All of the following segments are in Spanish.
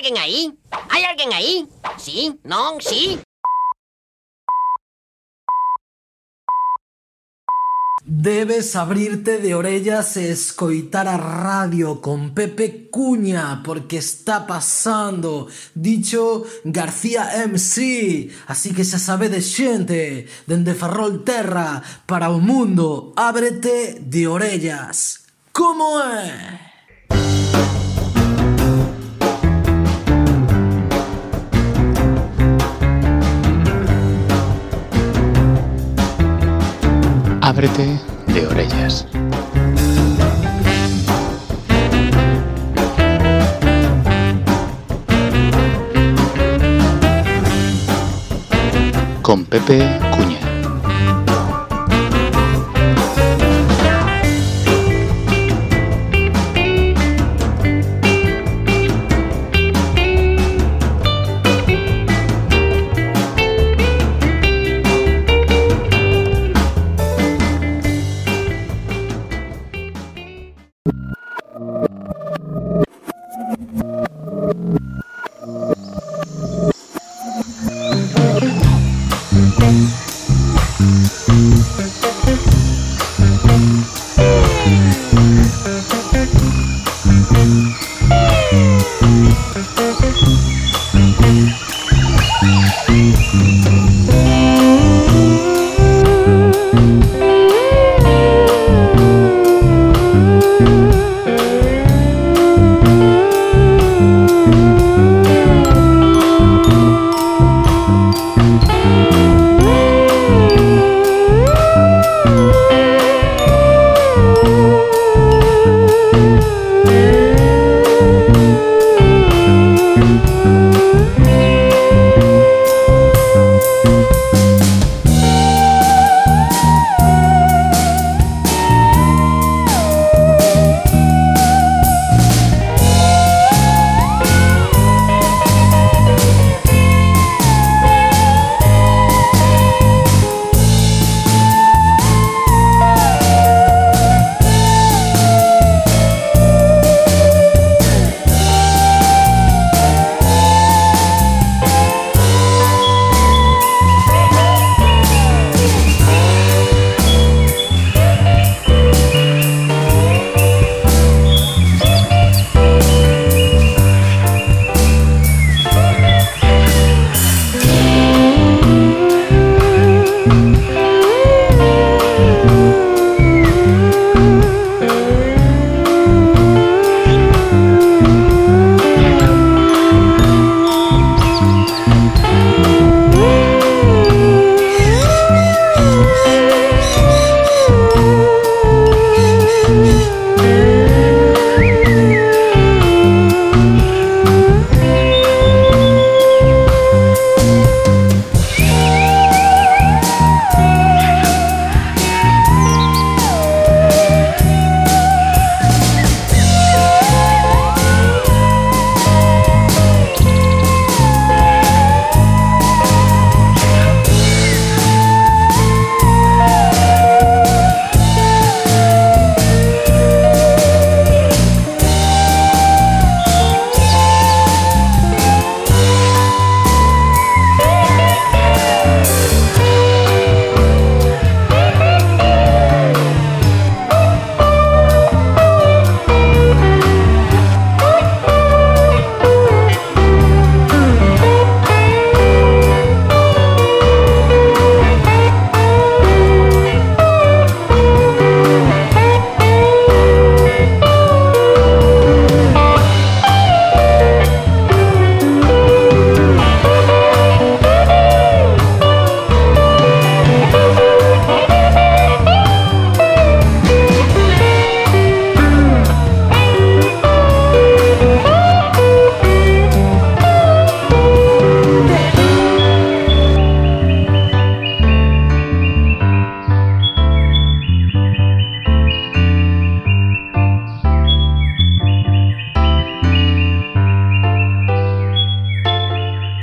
alguien ahí? ¿Hay alguien ahí? Sí, non, sí. Debes abrirte de orellas e escoitar a radio con Pepe Cuña, porque está pasando dicho García MC. Así que xa sabedes, xente, dende Ferrol Terra para o mundo, ábrete de orellas. Como é? Ábrete de orellas. Con Pepe Cuña.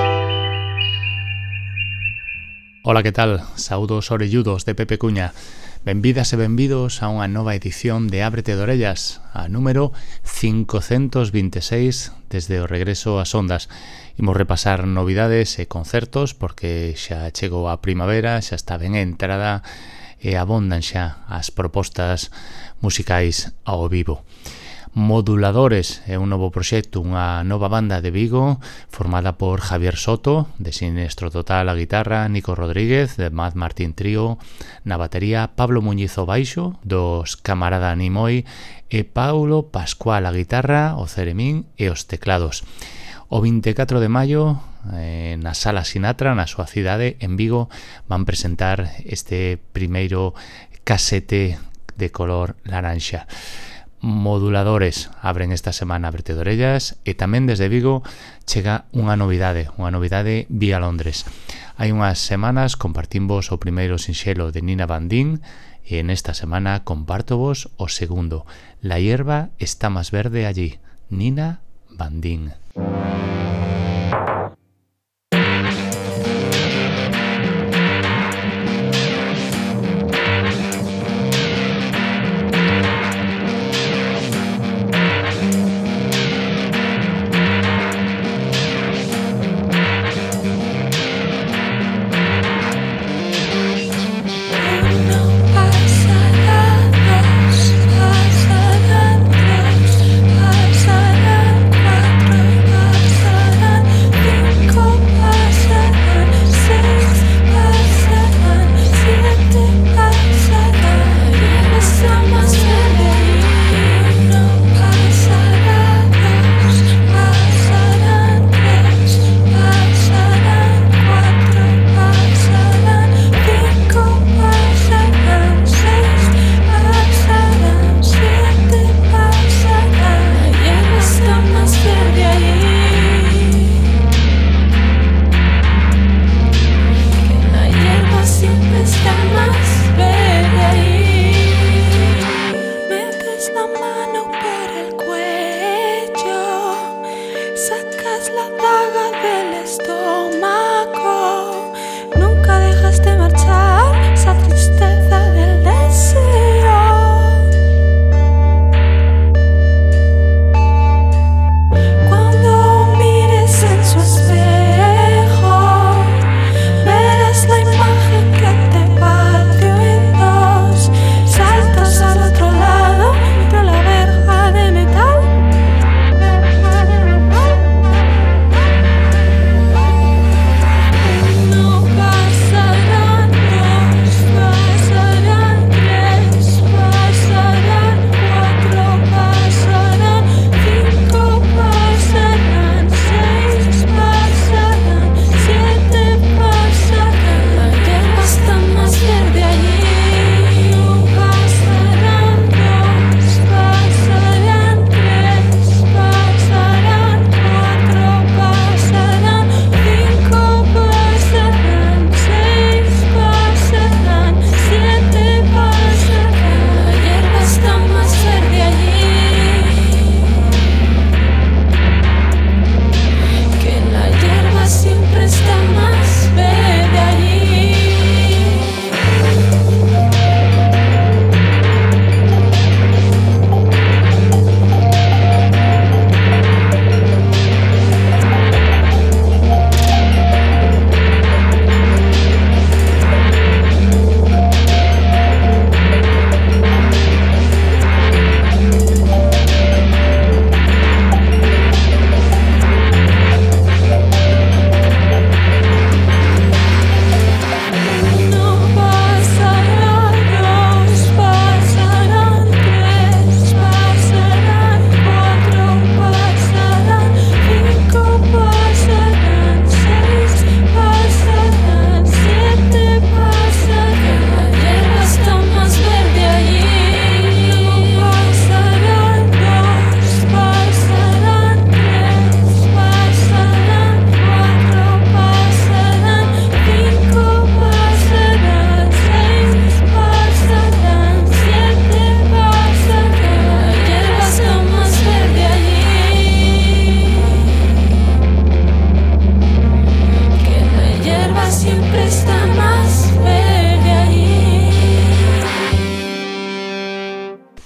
Ola, que tal? Saúdos orelludos de Pepe Cuña. Benvidas e benvidos a unha nova edición de Ábrete de Orellas, a número 526 desde o regreso ás ondas. Imos repasar novidades e concertos porque xa chegou a primavera, xa está ben entrada e abondan xa as propostas musicais ao vivo. Moduladores é un novo proxecto, unha nova banda de Vigo formada por Javier Soto, de Sinestro Total a guitarra, Nico Rodríguez, de Mad Martín Trío, na batería, Pablo Muñiz ao baixo, dos Camarada Nimoy, e Paulo Pascual a guitarra, o ceremín e os teclados. O 24 de maio, na Sala Sinatra, na súa cidade, en Vigo, van presentar este primeiro casete de color laranxa. Moduladores abren esta semana Ábrete de Orellas e tamén desde Vigo chega unha novidade vía Londres. Hai unhas semanas compartimos o primeiro sinxelo de Nina Bandín e nesta semana compartovos o segundo, La hierba está más verde allí, Nina Bandín.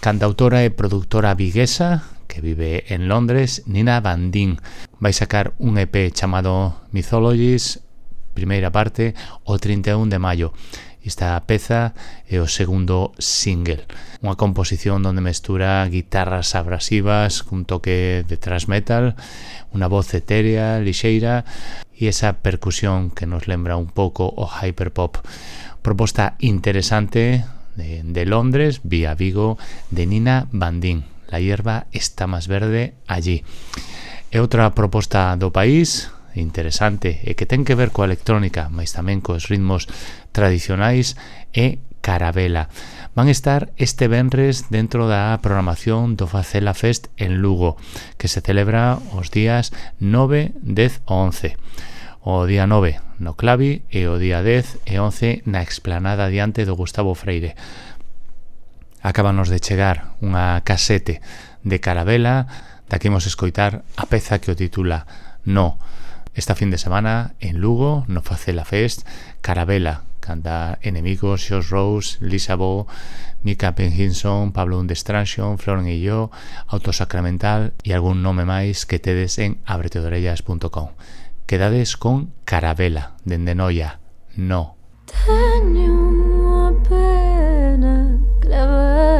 cantautora e productora viguesa que vive en Londres, Nina Bandin. Vai sacar un EP chamado Mythologies, primeira parte, o 31 de maio. Esta peza é o segundo single, unha composición onde mestura guitarras abrasivas cun toque de thrash metal, unha voz etérea, lixeira e esa percusión que nos lembra un pouco o hyperpop. Proposta interesante de Londres vía Vigo de Nina Bandin. La hierba está más verde allí. E outra proposta do país interesante e que ten que ver coa electrónica, mas tamén cos ritmos tradicionais, é Caravela. Van estar este venres dentro da programación do Facela Fest en Lugo, que se celebra os días 9, 10 e 11. O día 9 no Clavi e o día 10 e 11 na explanada diante do Gustavo Freire. Acábanos de chegar unha casete de Caravela, da que imos escoitar a peza que o titula No. Esta fin de semana en Lugo, no Facela Fest, Caravela, canta Enemigos, Josh Rose, Lisa Bo, Mika Penhinson, Pablo Undestraction, Floren e yo, Autosacramental e algún nome máis que tedes en abretedorellas.com. Quedades con Caravela, dende Noia, No. Teño unha pena clavada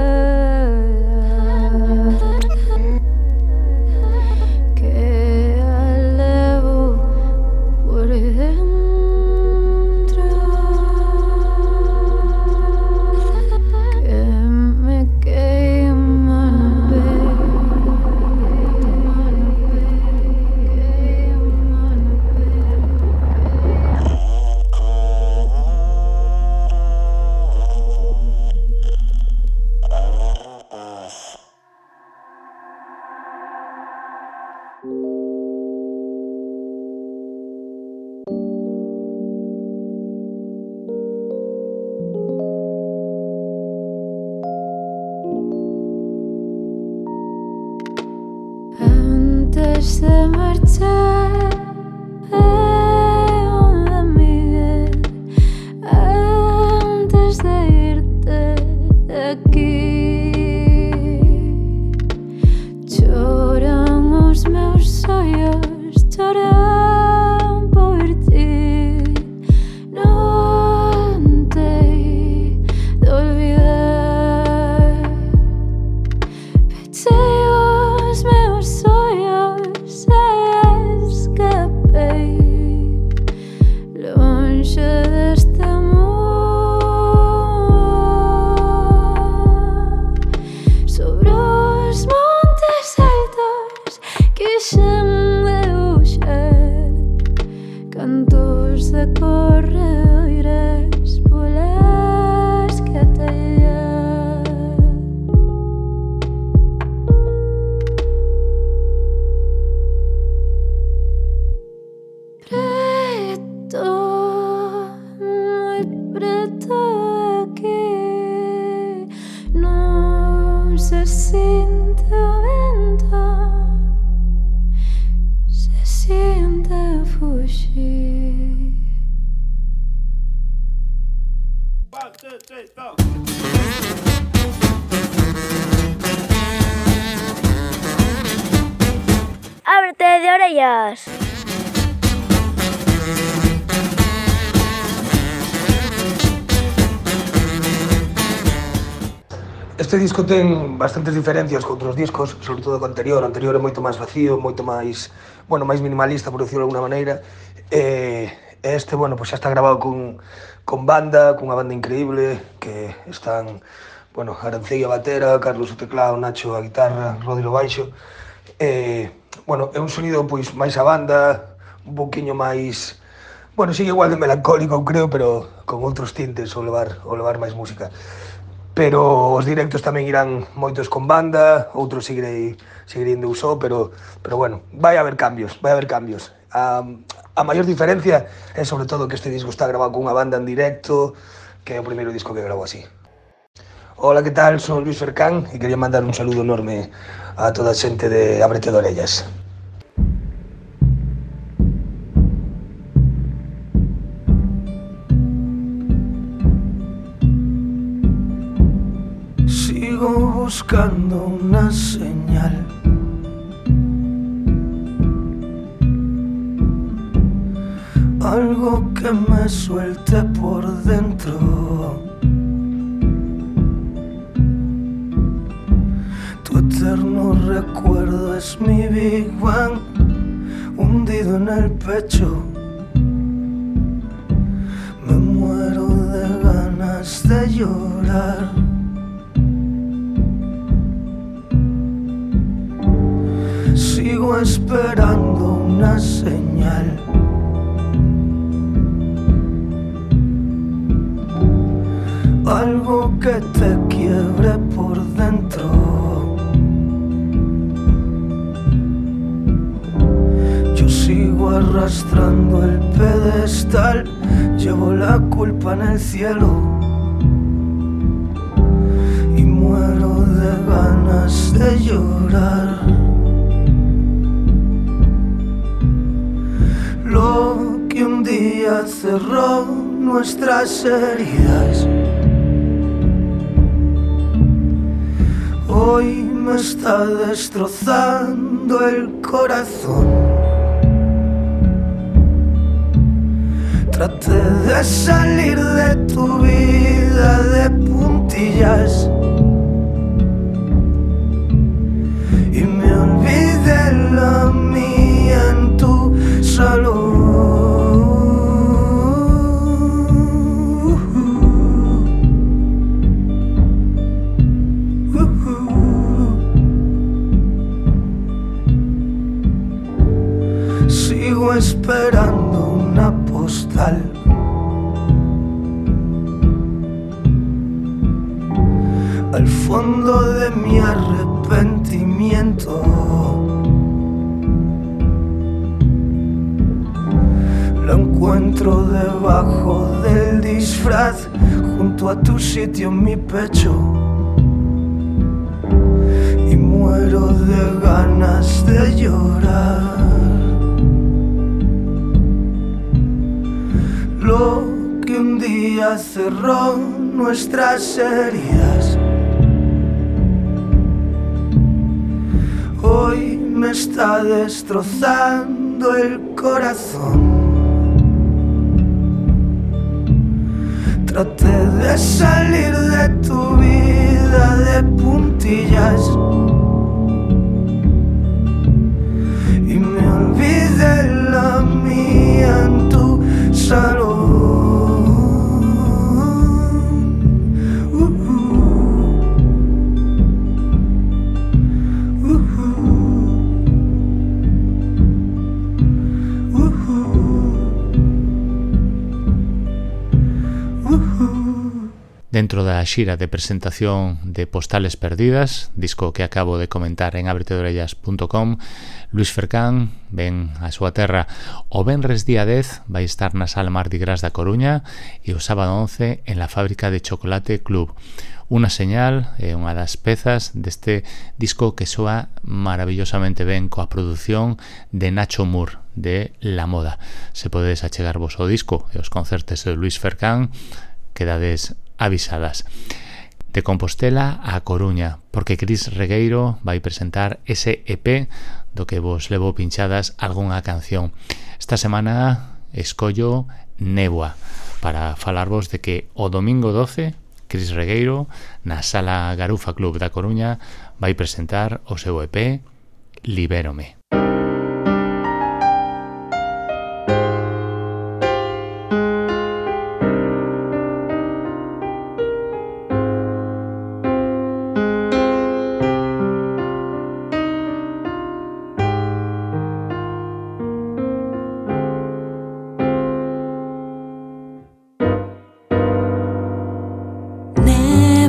que a levo por dentro, que me queima no peito. Antes de marchar, un amigo, antes de irte de aquí, choran os meus ollos, choran por ti. Non tei de olvidar, pechei os meus ollos e escapei longe deste amor. Sobre os montes altos quixen debuxar cantos de corredeiras polas que atallar. Preto, moi preto aquí, non se sinte o vento, se sinte a fuxir. Ábrete de orellas. Este disco ten bastantes diferencias con outros discos, sobre todo co anterior. O anterior é moito máis vacío, moito máis, bueno, máis minimalista, por decirlo de alguna maneira. Este, bueno, pues xa está grabado con banda, cunha banda increíble, que están, bueno, Arancei a batera, Carlos o teclado, Nacho a guitarra, Rodrigo baixo. Bueno, é un sonido pois máis a banda, un pouquiño máis, bueno, sigue igual de melancólico, creo, pero con outros tintes ao levar máis música. Pero os directos tamén irán moitos con banda, outros seguirei indo só, pero bueno, vai haber cambios. A maior diferencia é sobre todo que este disco está grabado cunha banda en directo, que é o primeiro disco que gravo así. Hola, que tal? Son Luis Fercán e quería mandar un saludo enorme a toda a xente de Ábrete de Orellas. Sigo buscando una señal. Algo que me suelte por dentro. Tu eterno recuerdo es mi Big Bang, hundido en el pecho. Me muero de ganas de llorar. Sigo esperando una señal. Algo que te quiebre por dentro. Yo sigo arrastrando el pedestal, llevo la culpa en el cielo y muero de ganas de llorar. Lo que un día cerró nuestras heridas, hoy me está destrozando el corazón. Traté de salir de tu vida de puntillas y me olvidé la mía en tu salón. Sigo esperando una postal. Al fondo de mi arrepentimiento lo encuentro debajo del disfraz, junto a tu sitio en mi pecho, y muero de ganas de llorar. Lo que un día cerró nuestras heridas, hoy me está destrozando el corazón. Traté de salir de tu vida de puntillas y me olvidé la mía en tu salón. Dentro da xira de presentación de Postales Perdidas, disco que acabo de comentar en abretedeorellas.com, Luís Fercán ven a súa terra o venres día 10, vai estar na Sala Mardi Gras da Coruña e o sábado 11 en la Fábrica de Chocolate Club. Unha señal é unha das pezas deste disco que soa maravillosamente ben coa produción de Nacho Moore de La Moda. Se podedes achegarvos ao disco e os concertos de Luís Fercán, quedades avisadas. De Compostela a Coruña, porque Cris Regueiro vai presentar ese EP do que vos levo pinchadas algunha canción. Esta semana escollo Néboa para falarvos de que o domingo 12 Cris Regueiro na Sala Garufa Club da Coruña vai presentar o seu EP Libérome.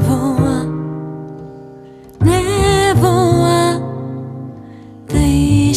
Néboa,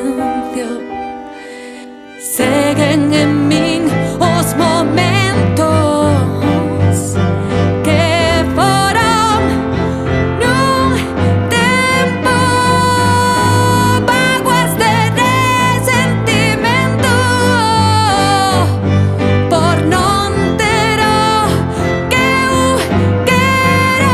silencio. Seguen en min os momentos que foron nun tempo vaguas de resentimento por non ter o que eu quero.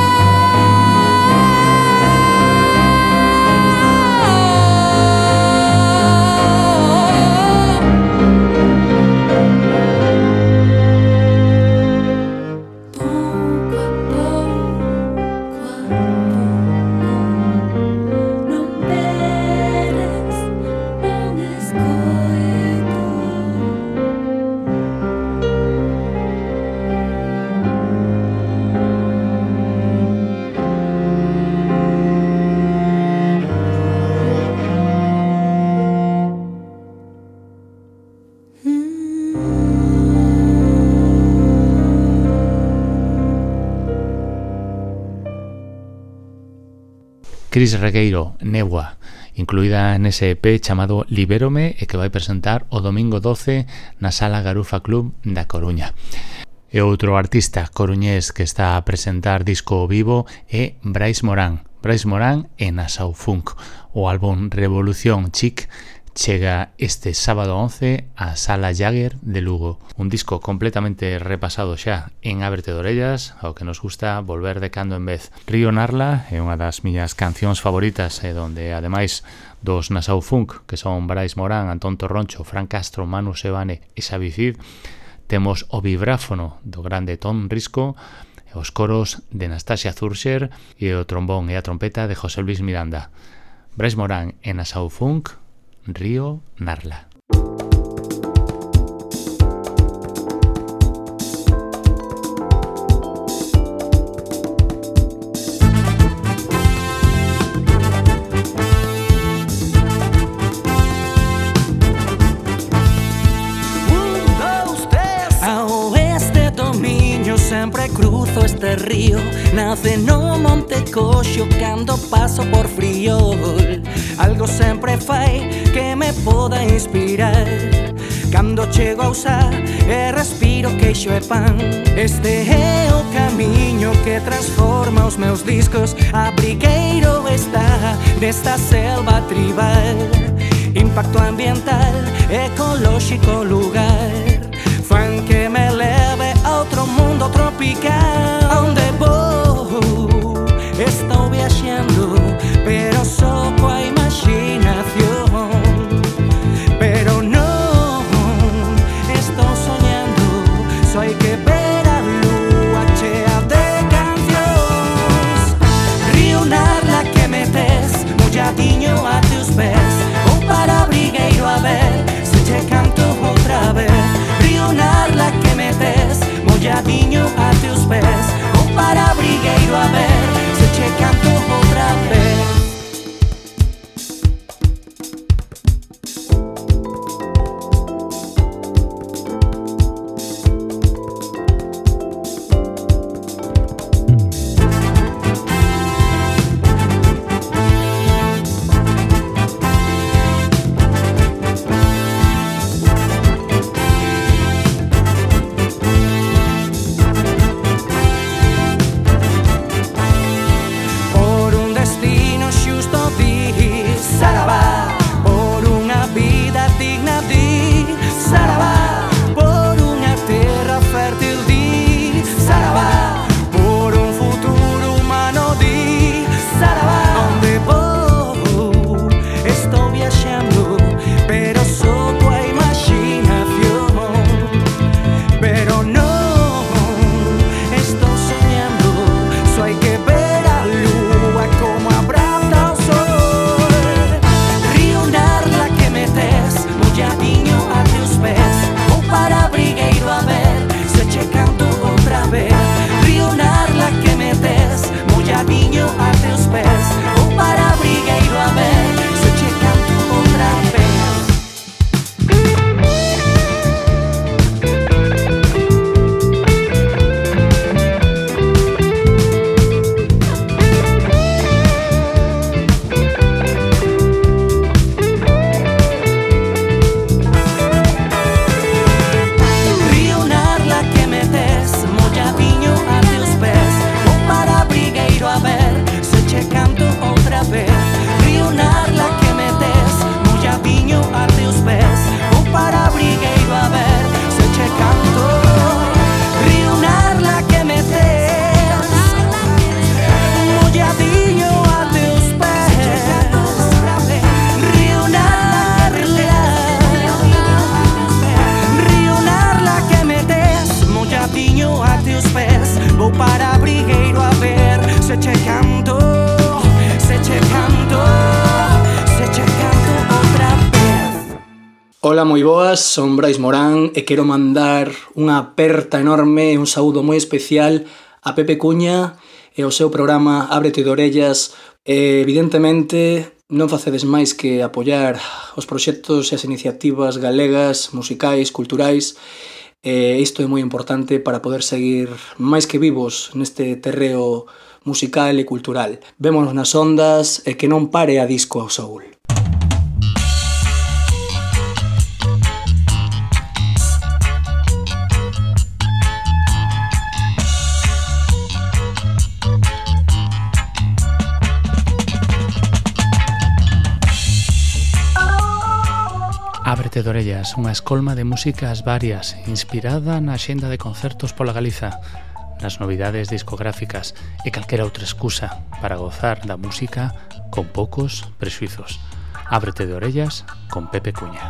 Cris Regueiro, Néboa, incluída nese EP chamado Libérome e que vai presentar o domingo 12 na Sala Garufa Club da Coruña. E outro artista coruñés que está a presentar disco vivo é Brais Morán. Brais Morán e Nassau Funk. O álbum Revolución Chic chega este sábado 11 á Sala Jagger de Lugo. Un disco completamente repasado xa en Ábrete de Orellas, ao que nos gusta volver de cando en vez. Río Narla é unha das miñas cancións favoritas, e donde ademais dos Nassau Funk, que son Brais Morán, Antón Torroncho, Fran Castro, Manu Sebane e Xavi Cid, temos o vibráfono do grande Tom Risco, e os coros de Anastasia Zurcher e o trombón e a trompeta de José Luis Miranda. Brais Morán e Nassau Funk, Río Narla. Sempre cruzo este río, nace no Monte Coxo cando paso por Friol. Algo sempre fai que me poda inspirar cando chego a usar e respiro queixo e pan. Este é o camiño que transforma os meus discos. Abrigueiro está nesta selva tribal, impacto ambiental, ecolóxico lugar. Fan que me leve a outro mundo tropical. Onde vou, estou viaxando, pero só coa imaginación. Pero non estou soñando, só hai que ver a lúa chea de cancións. Río Narla que me tes, molladinho a teus pés. Vou para Abrigueiro a ver se che canto outra vez. Río Narla que me tes, molladinho a teus pés. Vou para Abrigueiro a ver se che canto outra vez. Ola, moi boas, son Brais Morán e quero mandar unha aperta enorme e un saúdo moi especial a Pepe Cuña e ao seu programa Ábrete de Orellas. Evidentemente, non facedes máis que apoiar os proxectos e as iniciativas galegas, musicais, culturais, e isto é moi importante para poder seguir máis que vivos neste terreo musical e cultural. Vémonos nas ondas e que non pare a disco ao Saúl. Ábrete de Orellas, unha escolma de músicas varias, inspirada na axenda de concertos pola Galiza, nas novidades discográficas e calquera outra excusa para gozar da música con poucos prexuizos. Ábrete de Orellas con Pepe Cuña.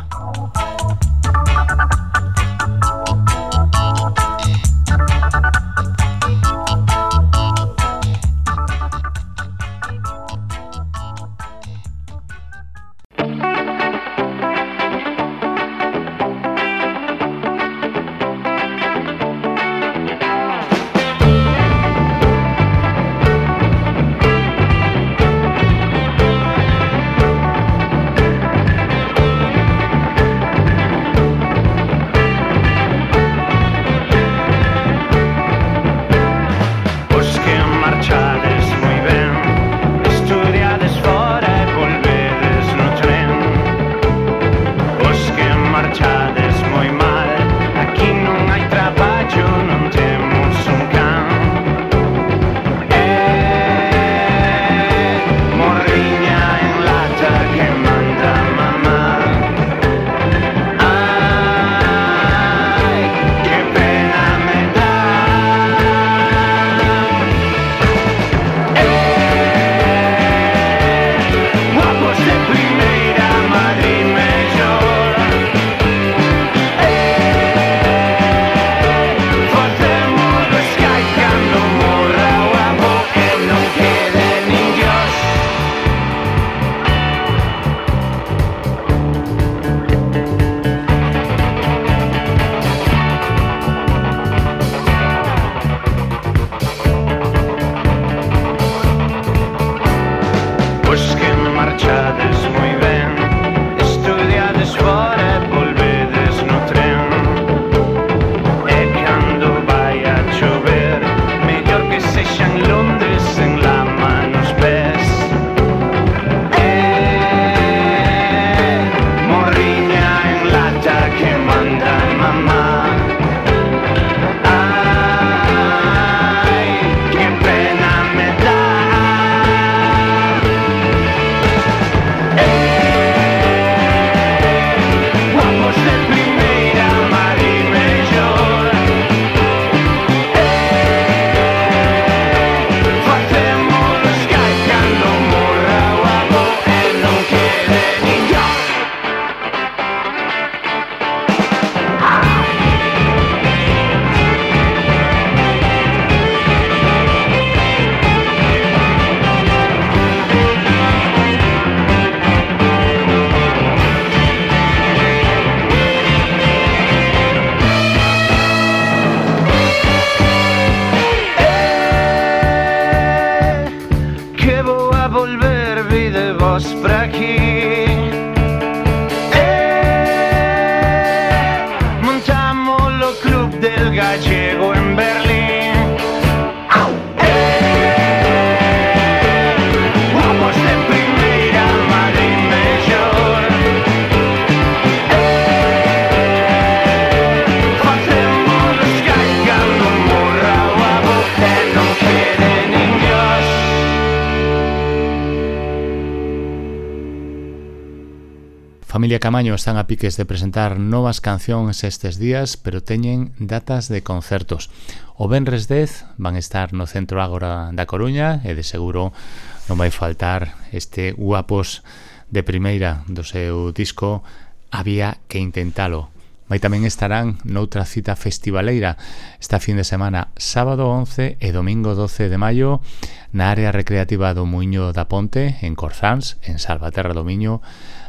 Familia Camaño están a piques de presentar novas cancións estes días, pero teñen datas de concertos. O venres 10 van estar no Centro Ágora da Coruña e de seguro non vai faltar este Guapos de primeira do seu disco Había que intentalo. Vai tamén estarán noutra cita festivaleira esta fin de semana, sábado 11 e domingo 12 de maio, na área recreativa do Muiño da Ponte, en Corzáns, en Salvaterra do Miño.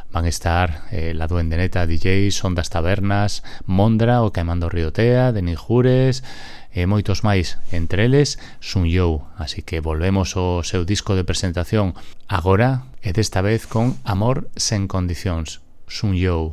Van estar La Duende Neta DJ, Son das Tabernas, Mondra, o Caimando Riotea, de Ninjures e moitos máis, entre eles Sun Yo. Así que volvemos ao seu disco de presentación agora, e desta vez con Amor sen condicións, Sun Yo.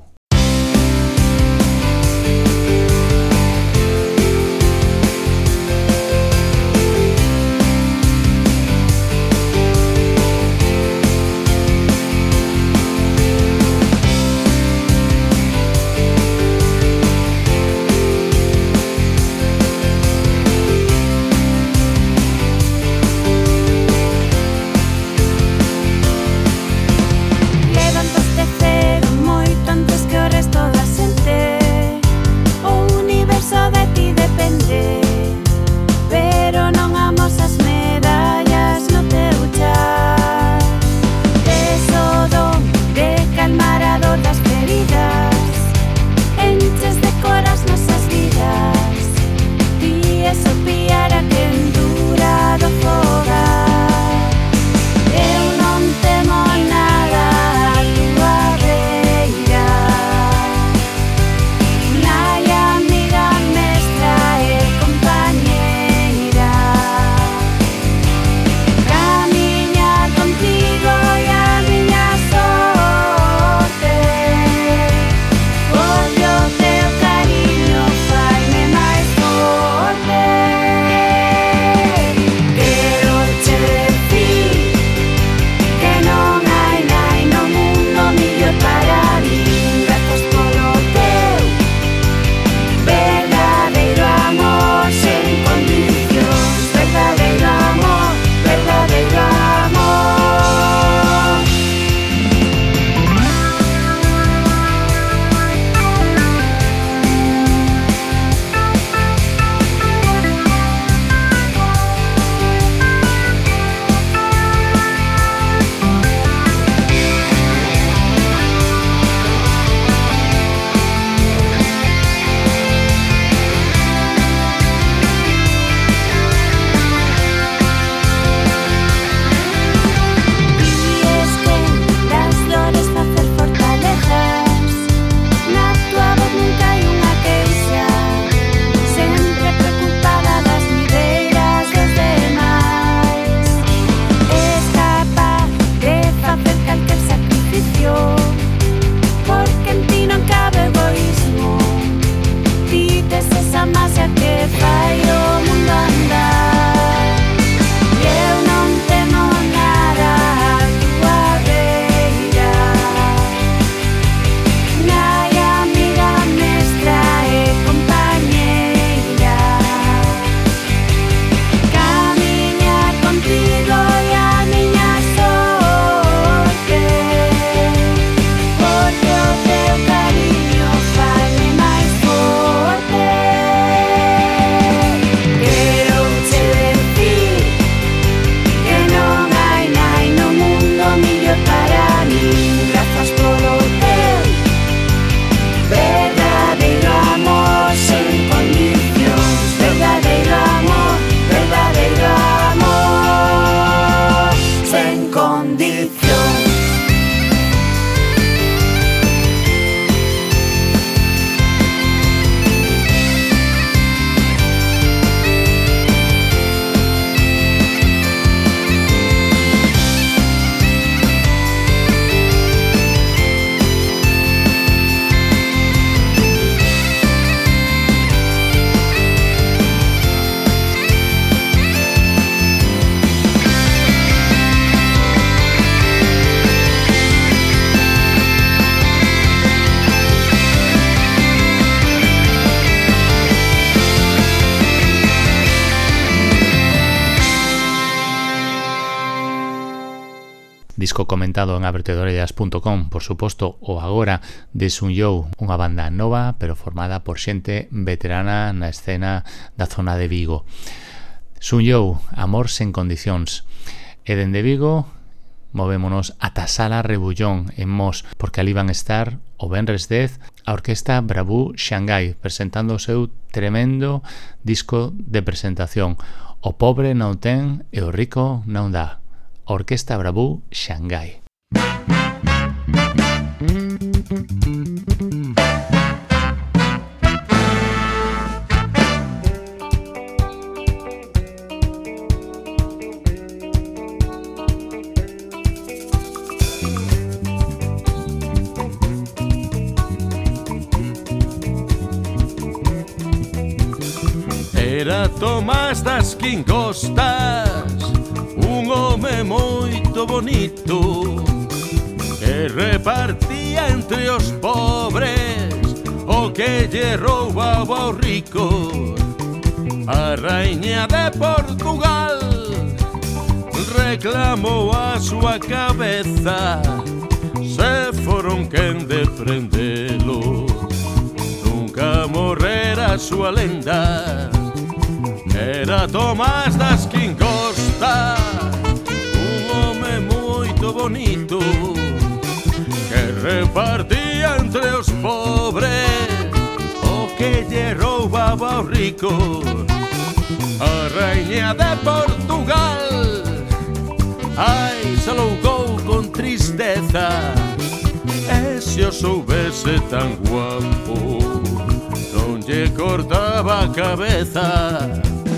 Disco comentado en abertedorellas.com, por suposto, o agora de Sun Yo, unha banda nova pero formada por xente veterana na escena da zona de Vigo. Sun Yo, Amor sen condicións. E dende Vigo movémonos ata Sala Rebullón en Mos, porque ali van estar o venres 10 a Orquesta Bravú Xangai presentando o seu tremendo disco de presentación, O pobre non ten e o rico non dá. Orquesta Bravú Xangai. Era Tomás das Quincostas, un home moito bonito, que repartía entre os pobres o que lle roubaba aos ricos. A raíña de Portugal reclamou a súa cabeza, se foron quen de prendelo, nunca morrera a súa lenda. Era Tomás das Quincostas, un home moito bonito, que repartía entre os pobres o que lle roubaba aos ricos. A raíña de Portugal, ai, se loucou con tristeza, e se o soubese tan guapo, non lle cortaba a cabeza.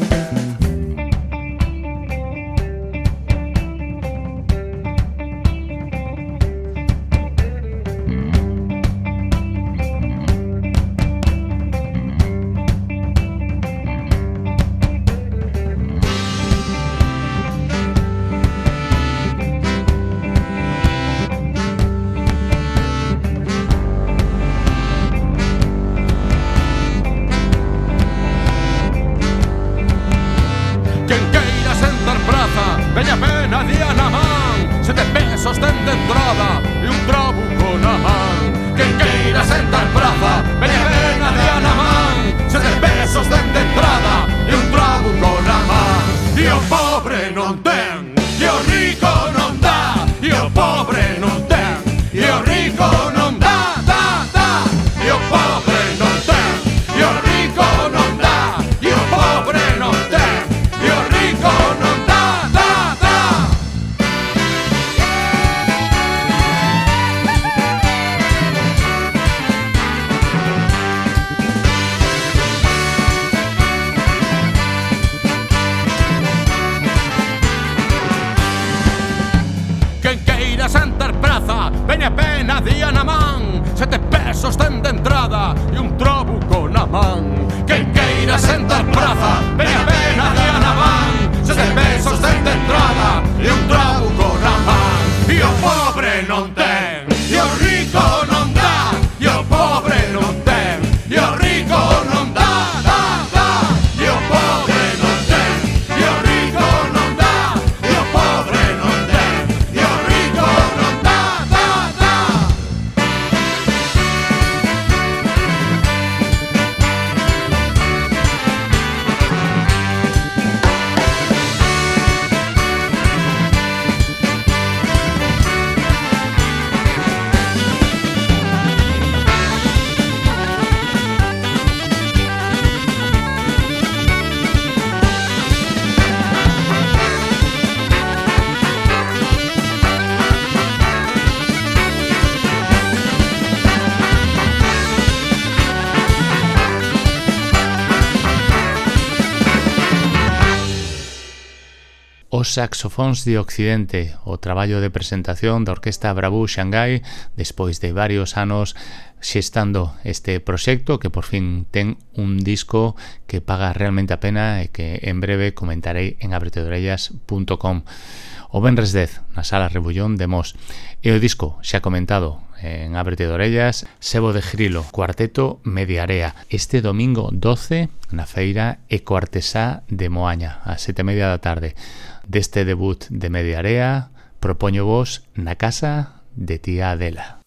Os saxofóns de Occidente, o traballo de presentación da Orquesta Bravú Xangai, despois de varios anos xestando este proxecto que por fin ten un disco que paga realmente a pena e que en breve comentarei en abretedorellas.com. O venres 10 na Sala Rebullón de Mos. E o disco xa comentado en Ábrete de Orellas, Sebo de Grilo, Cuarteto Mediarea, este domingo 12 na feira Ecoartesá de Moaña, a 7:30 da tarde. Deste debut de Mediarea, propoño vos na casa de tía Adela.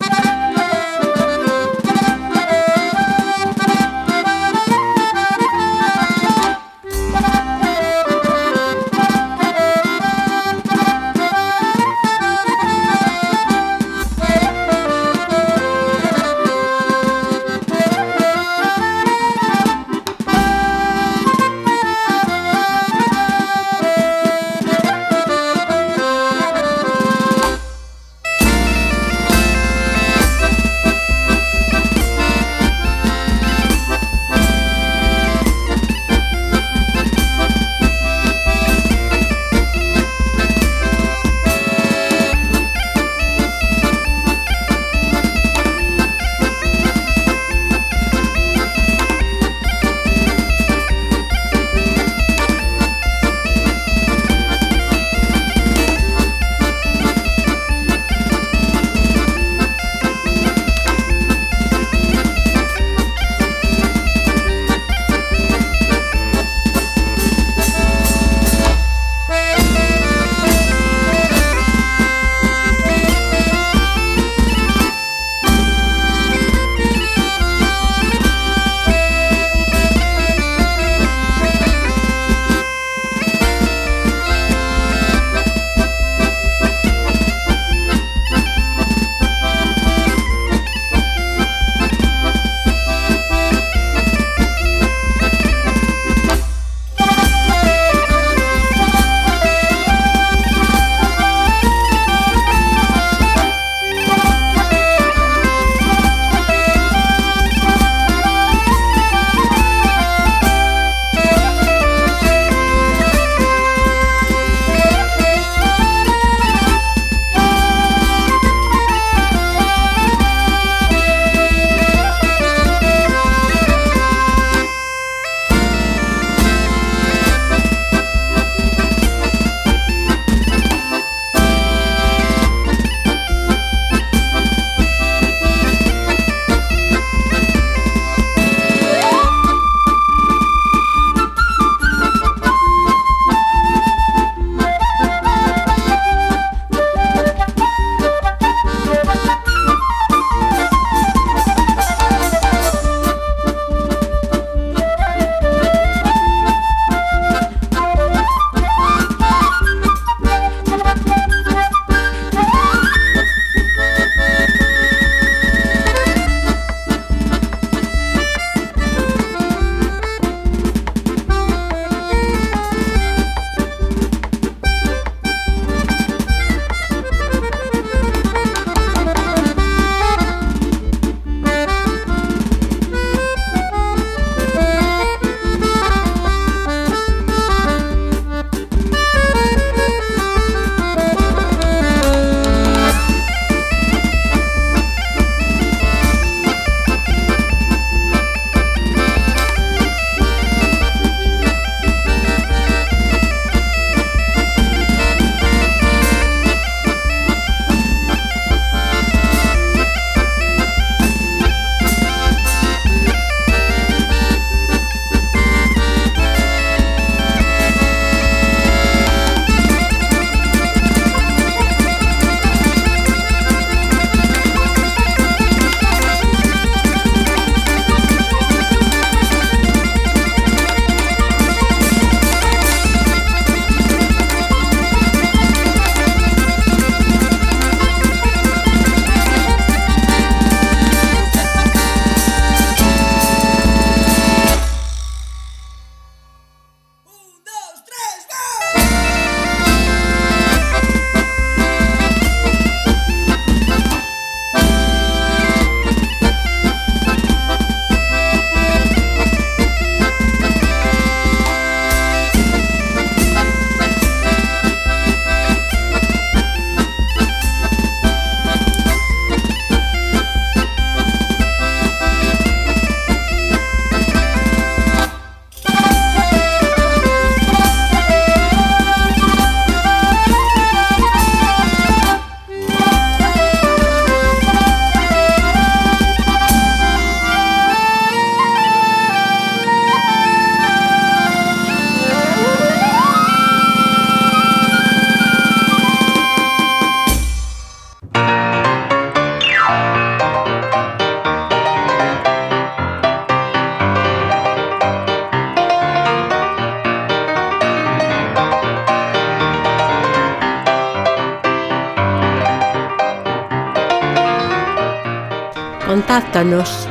contáctanos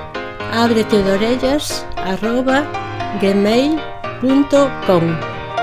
abretedorellas@gmail.com.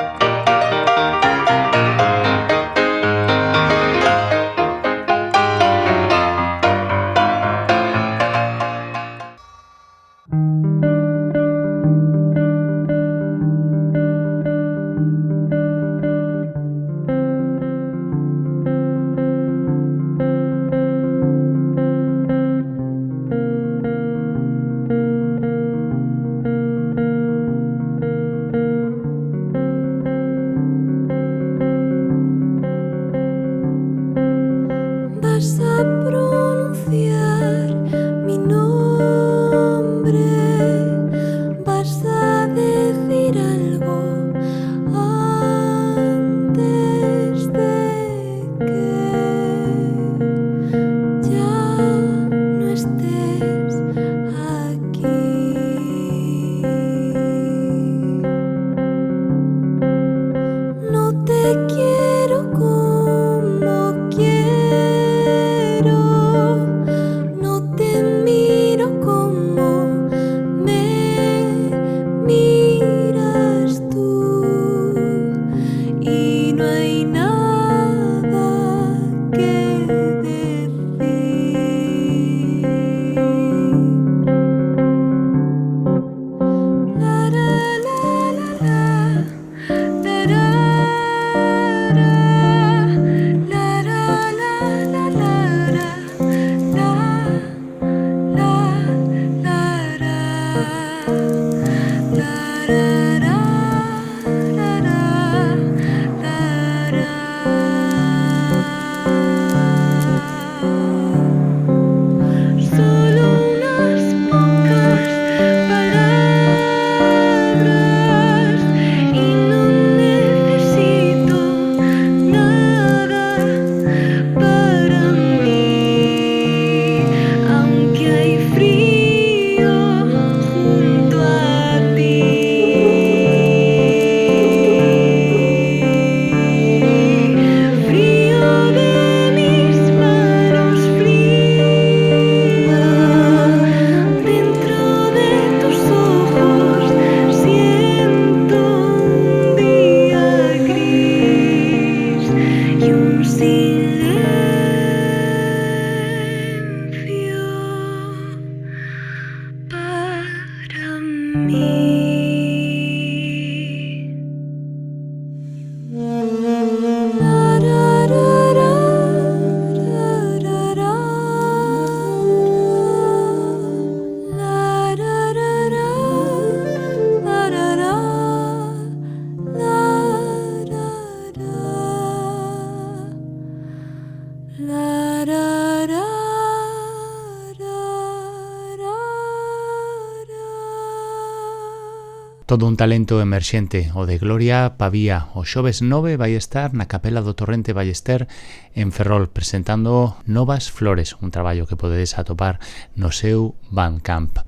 Todo un talento emerxente, o de Gloria Pavía. O xoves 9 vai estar na Capela do Torrente Ballester en Ferrol presentando Novas Flores, un traballo que podedes atopar no seu Bandcamp.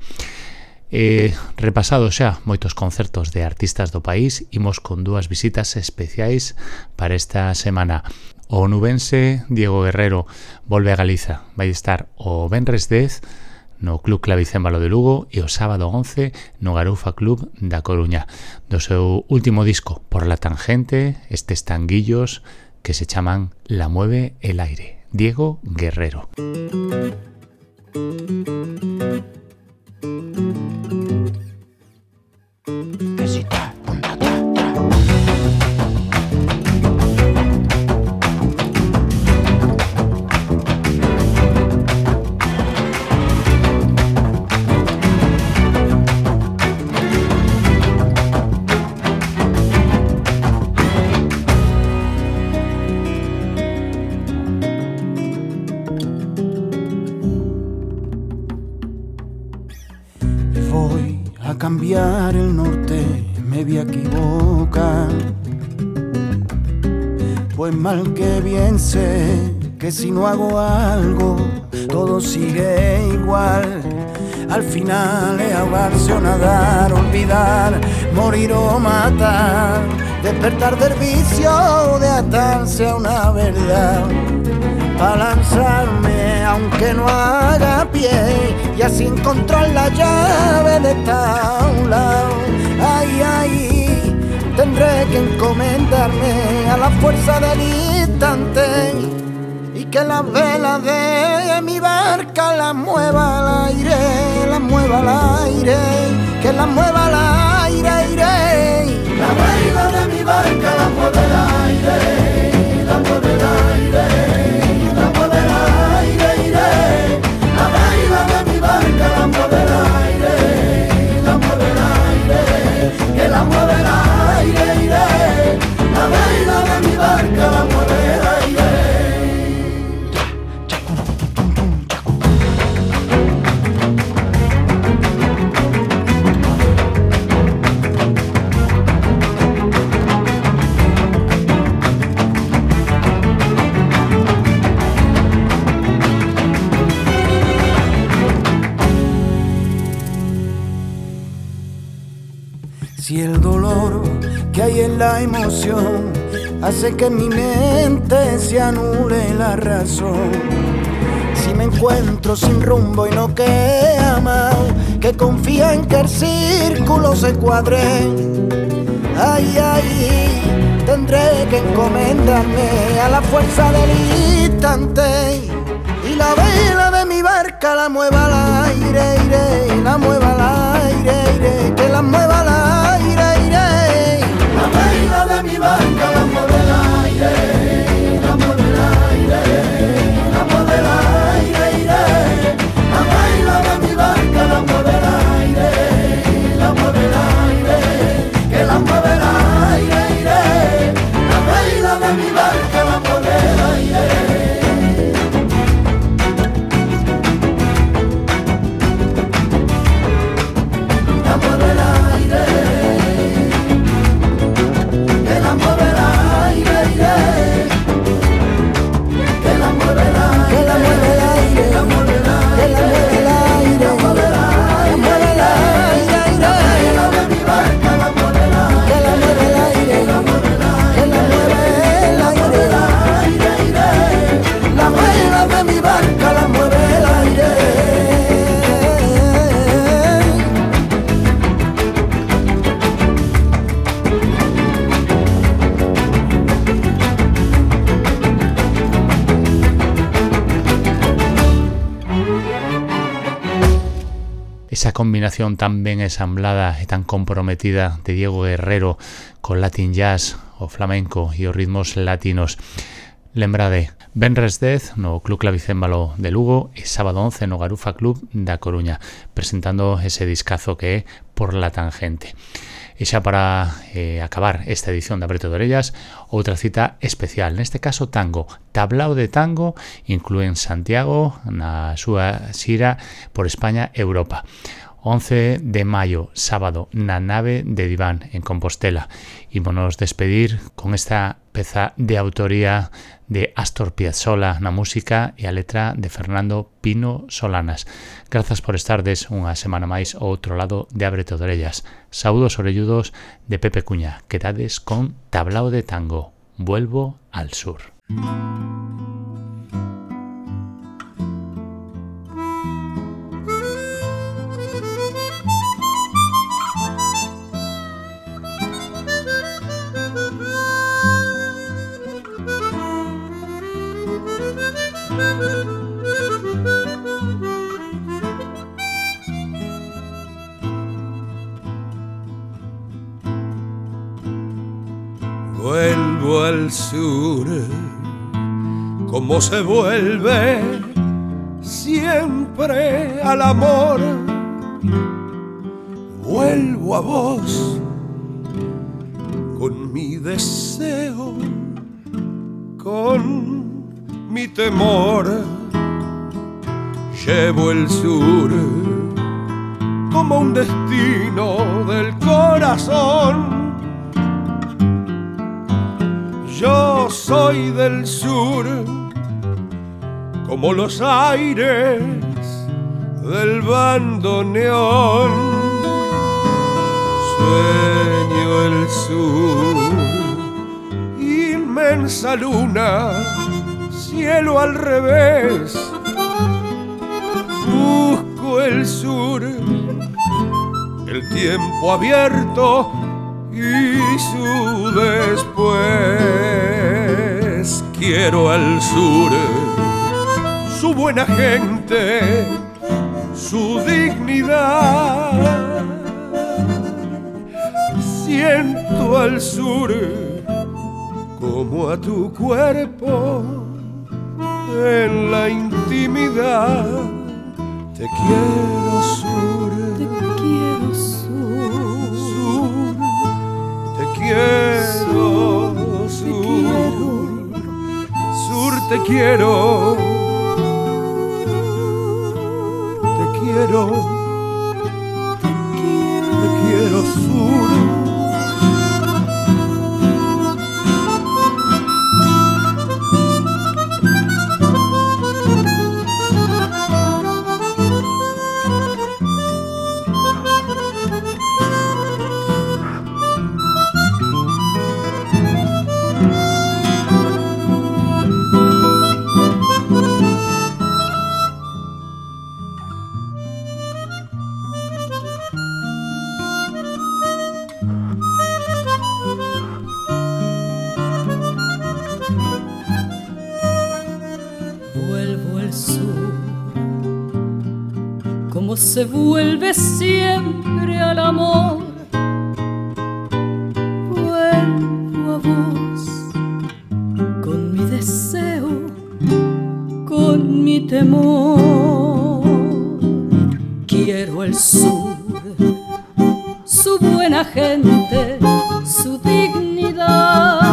Repasado xa moitos concertos de artistas do país, imos con dúas visitas especiais para esta semana. O onubense Diego Guerrero volve a Galiza, vai estar o venres 10 no Club Clavicémbalo de Lugo e o sábado 11 no Garufa Club da Coruña. Do seu último disco, Por la Tangente, estes tanguillos que se chaman La Mueve el Aire. Diego Guerrero. Cambiar el norte, me voy a equivocar. Pues mal que bien sé que si no hago algo, todo sigue igual. Al final es ahogarse o nadar, olvidar, morir o matar. Despertar del vicio de atarse a una verdad. para lanzarme aunque no haga pie y así encontrar la llave de tal lado. Ay, ay, tendré que encomendarme a la fuerza del instante y que la vela de mi barca la mueva al aire, la mueva al aire, que la mueva al aire, aire. La vela de mi barca la mueve al aire, la mueve al aire, la mueve al aire, aire. La vela de mi barca la mueve al aire, la mueve al aire, que la mueve al aire, aire. La vela de mi barca la mueve al aire. Si el dolor que hay en la emoción hace que en mi mente se anule la razón, si me encuentro sin rumbo y no que he amado, que confía en que el círculo se cuadre, ay, ay, tendré que encomendarme a la fuerza del instante y la vela de mi barca la mueva al aire, aire, la mueva al aire, aire, que la mueva al aire, aire. La vela de mi barca la mueve al aire, la mueve al aire, la mueve al aire, aire. La vela de mi barca la mueve al aire, la mueve al aire, que la mueve al aire, aire. La vela de mi barca la mueve al aire. Esa combinación tan ben ensamblada e tan comprometida de Diego Guerrero con Latin Jazz, o flamenco e os ritmos latinos. Lembrade, venres 10 no Club Clavicémbalo de Lugo e sábado 11 no Garufa Club da Coruña, presentando ese discazo que é Por la Tangente. E xa para acabar esta edición de Abrete de Orellas, outra cita especial, neste caso tango. Tablao de Tango inclúen Santiago na súa xira por España e Europa. 11 de maio, sábado, na nave de Diván, en Compostela. Ímonos despedir con esta peza de autoría de Astor Piazzolla na música e a letra de Fernando Pino Solanas. Grazas por estardes unha semana máis ao outro lado de Abrete de Orellas. Saúdos orelludos de Pepe Cuña. Quedades con Tablao de Tango. Vuelvo al sur. Vuelvo al sur, como se vuelve siempre al amor. Vuelvo a vos con mi deseo, con mi temor. Llevo el sur como un destino del corazón. Yo soy del sur, como los aires del bandoneón. Sueño el sur, inmensa luna, cielo al revés. Busco el sur, el tiempo abierto y su después. Quiero al sur, su buena gente, su dignidad. Siento al sur como a tu cuerpo en la intimidad. Te quiero sur, te quiero sur, sur, te quiero sur, sur, te quiero, te quiero, te quiero sur. Se vuelve siempre al amor. Vuelvo a vos con mi deseo, con mi temor. Quiero el sur, su buena gente, su dignidad.